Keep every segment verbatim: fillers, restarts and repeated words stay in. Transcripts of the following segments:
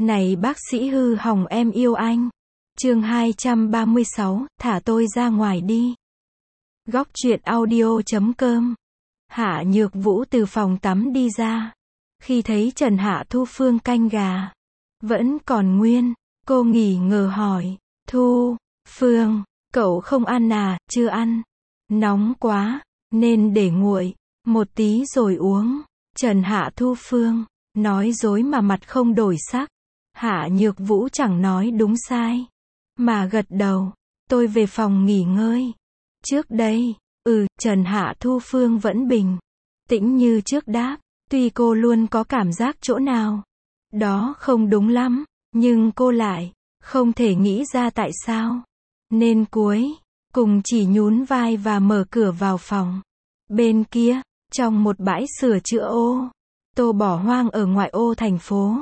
Này bác sĩ hư hỏng em yêu anh. Chương hai trăm ba mươi sáu, thả tôi ra ngoài đi. Góc truyện audio chấm com. Hạ Nhược Vũ từ phòng tắm đi ra. Khi thấy Trần Hạ Thu Phương canh gà vẫn còn nguyên, cô nghỉ ngờ hỏi, Thu Phương, cậu không ăn à? Chưa ăn. Nóng quá, nên để nguội một tí rồi uống. Trần Hạ Thu Phương nói dối mà mặt không đổi sắc. Hạ Nhược Vũ chẳng nói đúng sai, mà gật đầu, tôi về phòng nghỉ ngơi. Trước đây, ừ, Trần Hạ Thu Phương vẫn bình tĩnh như trước đáp, tuy cô luôn có cảm giác chỗ nào đó không đúng lắm, nhưng cô lại không thể nghĩ ra tại sao. Nên cuối cùng chỉ nhún vai và mở cửa vào phòng. Bên kia, trong một bãi sửa chữa ô tô bỏ hoang ở ngoại ô thành phố,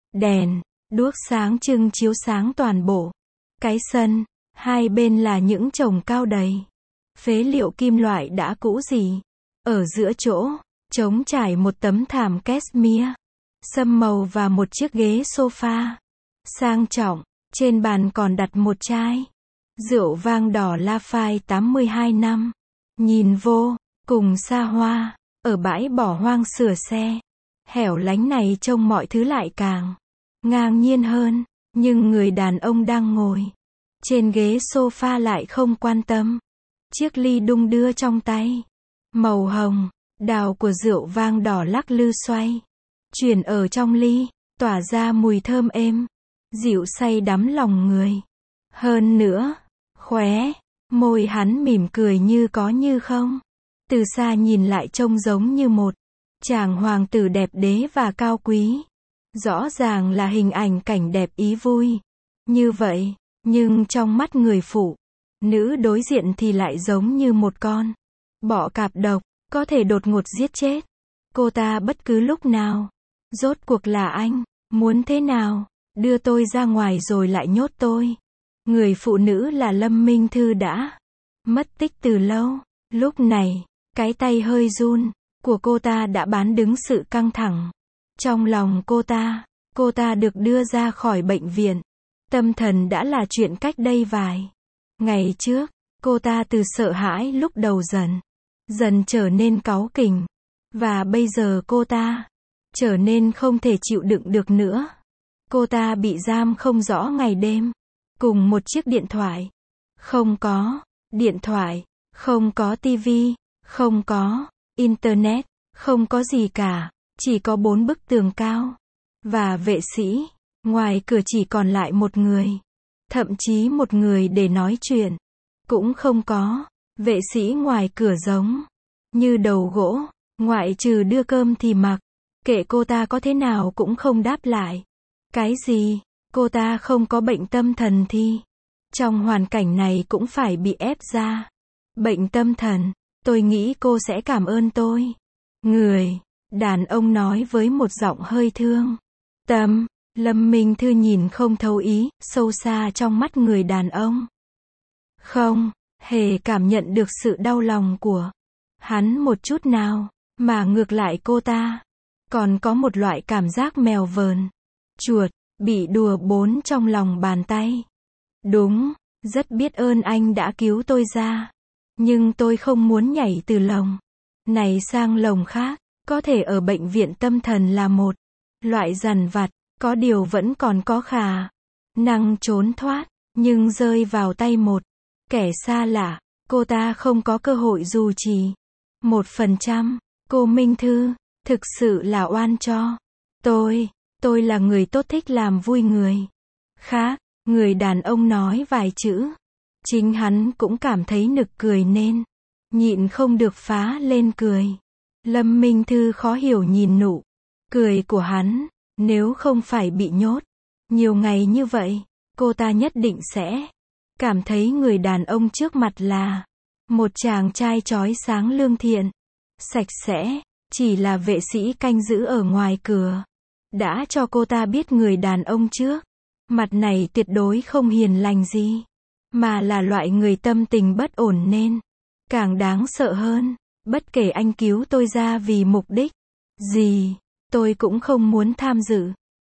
đèn đuốc sáng trưng chiếu sáng toàn bộ cái sân, hai bên là những chồng cao đầy phế liệu kim loại đã cũ rỉ. Ở giữa chỗ trống trải một tấm thảm cashmere sẫm màu và một chiếc ghế sofa sang trọng. Trên bàn còn đặt một chai rượu vang đỏ Lafite tám mươi hai năm, nhìn vô cùng xa hoa. Ở bãi bỏ hoang sửa xe hẻo lánh này trông mọi thứ lại càng ngang nhiên hơn, nhưng người đàn ông đang ngồi trên ghế sofa lại không quan tâm. Chiếc ly đung đưa trong tay, màu hồng đào của rượu vang đỏ lắc lư xoay chuyển ở trong ly, tỏa ra mùi thơm êm dịu say đắm lòng người. Hơn nữa, khóe môi hắn mỉm cười như có như không. Từ xa nhìn lại trông giống như một chàng hoàng tử đẹp đế và cao quý. Rõ ràng là hình ảnh cảnh đẹp ý vui như vậy, nhưng trong mắt người phụ nữ đối diện thì lại giống như một con bọ cạp độc, có thể đột ngột giết chết cô ta bất cứ lúc nào. Rốt cuộc là anh muốn thế nào? Đưa tôi ra ngoài rồi lại nhốt tôi. Người phụ nữ là Lâm Minh Thư đã mất tích từ lâu. Lúc này, cái tay hơi run của cô ta đã bán đứng sự căng thẳng trong lòng cô ta. Cô ta được đưa ra khỏi bệnh viện tâm thần đã là chuyện cách đây vài ngày trước. Cô ta từ sợ hãi lúc đầu dần dần trở nên cáu kỉnh, và bây giờ cô ta trở nên không thể chịu đựng được nữa. Cô ta bị giam không rõ ngày đêm, cùng một chiếc điện thoại. Không có điện thoại, không có tivi, không có internet, không có gì cả, chỉ có bốn bức tường cao và vệ sĩ. Ngoài cửa chỉ còn lại một người, thậm chí một người để nói chuyện cũng không có. Vệ sĩ ngoài cửa giống như đầu gỗ, ngoại trừ đưa cơm thì mặc kệ cô ta có thế nào cũng không đáp lại. Cái gì? Cô ta không có bệnh tâm thần thì trong hoàn cảnh này cũng phải bị ép ra bệnh tâm thần. Tôi nghĩ cô sẽ cảm ơn tôi. Người đàn ông nói với một giọng hơi thương tâm. Lâm Minh Thư nhìn không thấu ý sâu xa trong mắt người đàn ông, không hề cảm nhận được sự đau lòng của hắn một chút nào, mà ngược lại cô ta còn có một loại cảm giác mèo vờn chuột bị đùa bỡn trong lòng bàn tay. Đúng, rất biết ơn anh đã cứu tôi ra, nhưng tôi không muốn nhảy từ lồng này sang lồng khác. Có thể ở bệnh viện tâm thần là một loại dằn vặt, có điều vẫn còn có khả năng trốn thoát, nhưng rơi vào tay một kẻ xa lạ, cô ta không có cơ hội dù chỉ một phần trăm. Cô Minh Thư thực sự là oan cho tôi. Tôi là người tốt, thích làm vui người khác. Người đàn ông nói vài chữ, chính hắn cũng cảm thấy nực cười nên nhịn không được phá lên cười. Lâm Minh Thư khó hiểu nhìn nụ cười của hắn. Nếu không phải bị nhốt nhiều ngày như vậy, cô ta nhất định sẽ cảm thấy người đàn ông trước mặt là một chàng trai chói sáng lương thiện, sạch sẽ. Chỉ là vệ sĩ canh giữ ở ngoài cửa đã cho cô ta biết người đàn ông trước mặt này tuyệt đối không hiền lành gì, mà là loại người tâm tình bất ổn nên càng đáng sợ hơn. Bất kể anh cứu tôi ra vì mục đích gì, tôi cũng không muốn tham dự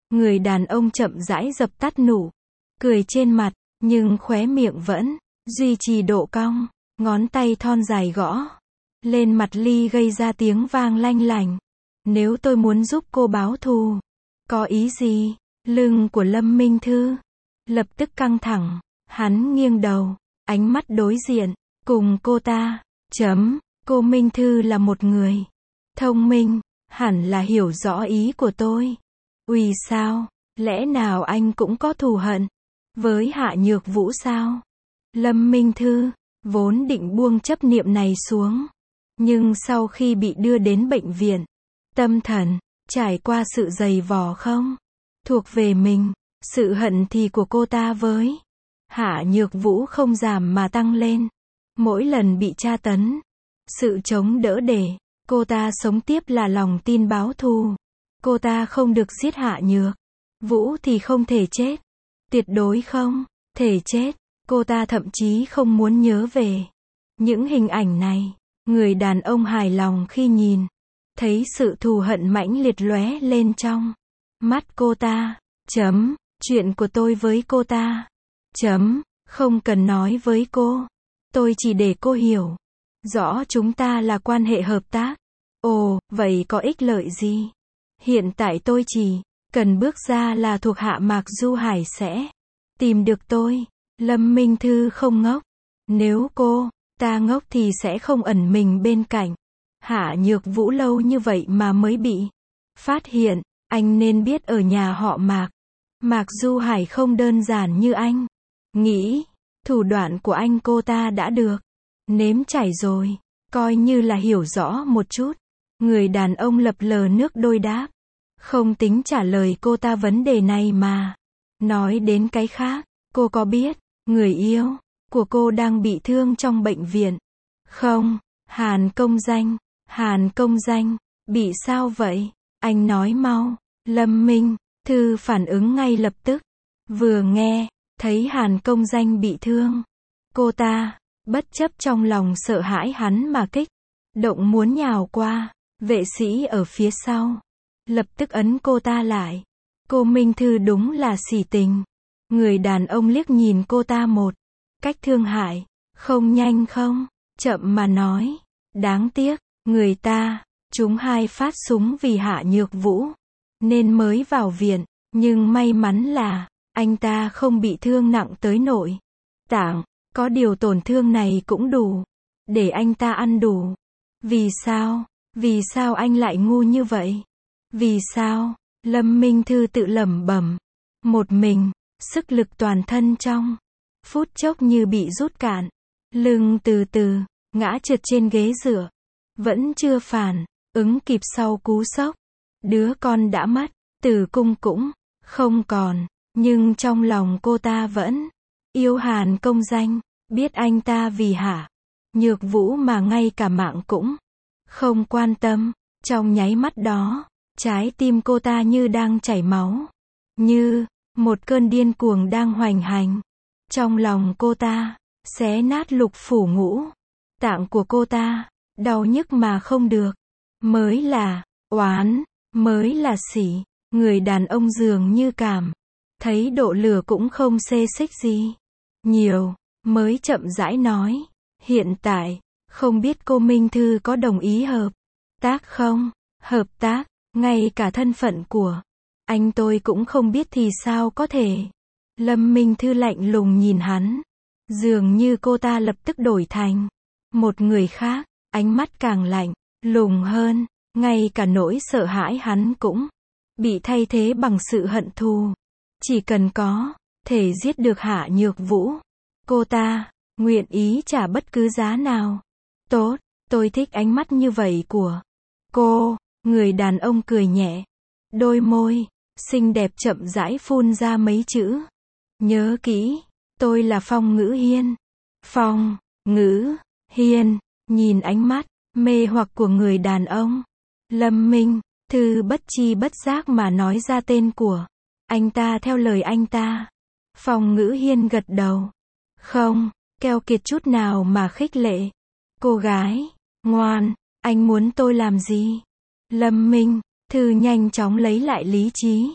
Người đàn ông chậm rãi dập tắt nụ cười trên mặt, nhưng khóe miệng vẫn duy trì độ cong, ngón tay thon dài gõ lên mặt ly gây ra tiếng vang lanh lành. Nếu tôi muốn giúp cô báo thù, có ý gì? Lưng của Lâm Minh Thư lập tức căng thẳng, hắn nghiêng đầu, ánh mắt đối diện cùng cô ta. Chấm, cô Minh Thư là một người thông minh, hẳn là hiểu rõ ý của tôi. Ui sao, lẽ nào anh cũng có thù hận với Hạ Nhược Vũ sao? Lâm Minh Thư vốn định buông chấp niệm này xuống, nhưng sau khi bị đưa đến bệnh viện tâm thần, trải qua sự dày vò không thuộc về mình, sự hận thì của cô ta với Hạ Nhược Vũ không giảm mà tăng lên. Mỗi lần bị tra tấn, sự chống đỡ để cô ta sống tiếp là lòng tin báo thù. Cô ta không được giết Hạ Nhược Vũ thì không thể chết. Tuyệt đối không thể chết. Cô ta thậm chí không muốn nhớ về những hình ảnh này. Người đàn ông hài lòng khi nhìn thấy sự thù hận mãnh liệt lóe lên trong mắt cô ta. Chấm, chuyện của tôi với cô ta. Chấm, không cần nói với cô. Tôi chỉ để cô hiểu rõ chúng ta là quan hệ hợp tác. Ồ, vậy có ích lợi gì? Hiện tại tôi chỉ cần bước ra là thuộc hạ Mạc Du Hải sẽ tìm được tôi. Lâm Minh Thư không ngốc. Nếu cô ta ngốc thì sẽ không ẩn mình bên cạnh Hạ Nhược Vũ lâu như vậy mà mới bị phát hiện. Anh nên biết ở nhà họ Mạc, Mạc Du Hải không đơn giản như anh nghĩ. Thủ đoạn của anh cô ta đã được nếm trải rồi, coi như là hiểu rõ một chút. Người đàn ông lập lờ nước đôi đáp, không tính trả lời cô ta vấn đề này mà nói đến cái khác. Cô có biết người yêu của cô đang bị thương trong bệnh viện không? Hàn Công Danh. Hàn Công Danh bị sao vậy? Anh nói mau. Lâm Minh Thư phản ứng ngay lập tức. Vừa nghe thấy Hàn Công Danh bị thương, cô ta bất chấp trong lòng sợ hãi hắn mà kích động muốn nhào qua. Vệ sĩ ở phía sau lập tức ấn cô ta lại. Cô Minh Thư đúng là sỉ tình. Người đàn ông liếc nhìn cô ta một cách thương hại. Không nhanh không chậm mà nói. Đáng tiếc, người ta trúng hai phát súng vì Hạ Nhược Vũ nên mới vào viện. Nhưng may mắn là anh ta không bị thương nặng tới nội tạng. Có điều tổn thương này cũng đủ để anh ta ăn đủ. Vì sao? Vì sao anh lại ngu như vậy? Vì sao? Lâm Minh Thư tự lẩm bẩm một mình. Sức lực toàn thân trong phút chốc như bị rút cạn. Lưng từ từ ngã trượt trên ghế dựa. Vẫn chưa phản ứng kịp sau cú sốc. Đứa con đã mất, tử cung cũng không còn. Nhưng trong lòng cô ta vẫn yêu Hàn Công Danh. Biết anh ta vì Hạ Nhược Vũ mà ngay cả mạng cũng không quan tâm. Trong nháy mắt đó, trái tim cô ta như đang chảy máu, như một cơn điên cuồng đang hoành hành. Trong lòng cô ta xé nát lục phủ ngũ tạng của cô ta. Đau nhức mà không được mới là oán, mới là sỉ. Người đàn ông dường như cảm thấy độ lửa cũng không xê xích gì nhiều, mới chậm rãi nói. Hiện tại không biết cô Minh Thư có đồng ý hợp tác không? Hợp tác, ngay cả thân phận của anh tôi cũng không biết thì sao có thể? Lâm Minh Thư lạnh lùng nhìn hắn. Dường như cô ta lập tức đổi thành một người khác, ánh mắt càng lạnh lùng hơn. Ngay cả nỗi sợ hãi hắn cũng bị thay thế bằng sự hận thù. Chỉ cần có thể giết được Hạ Nhược Vũ, cô ta nguyện ý trả bất cứ giá nào. Tốt, tôi thích ánh mắt như vậy của cô. Người đàn ông cười nhẹ, đôi môi xinh đẹp chậm rãi phun ra mấy chữ. Nhớ kỹ, tôi là Phong Ngữ Hiên. Phong Ngữ Hiên nhìn ánh mắt mê hoặc của người đàn ông. Lâm Minh Thư bất chi bất giác mà nói ra tên của anh ta theo lời anh ta. Phong Ngữ Hiên gật đầu, không keo kiệt chút nào mà khích lệ. Cô gái ngoan, anh muốn tôi làm gì? Lâm Minh Thư nhanh chóng lấy lại lý trí.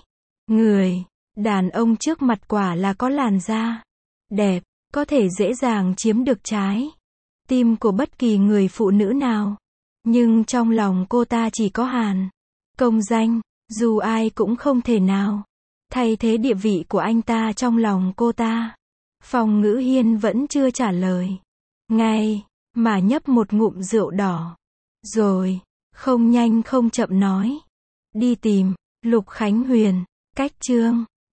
Người đàn ông trước mặt quả là có làn da đẹp, có thể dễ dàng chiếm được trái tim của bất kỳ người phụ nữ nào. Nhưng trong lòng cô ta chỉ có Hàn Công Danh, dù ai cũng không thể nào thay thế địa vị của anh ta trong lòng cô ta. Phong Ngữ Hiên vẫn chưa trả lời ngay, mà nhấp một ngụm rượu đỏ. Rồi, không nhanh không chậm nói. Đi tìm Lục Khánh Huyền. Cách chương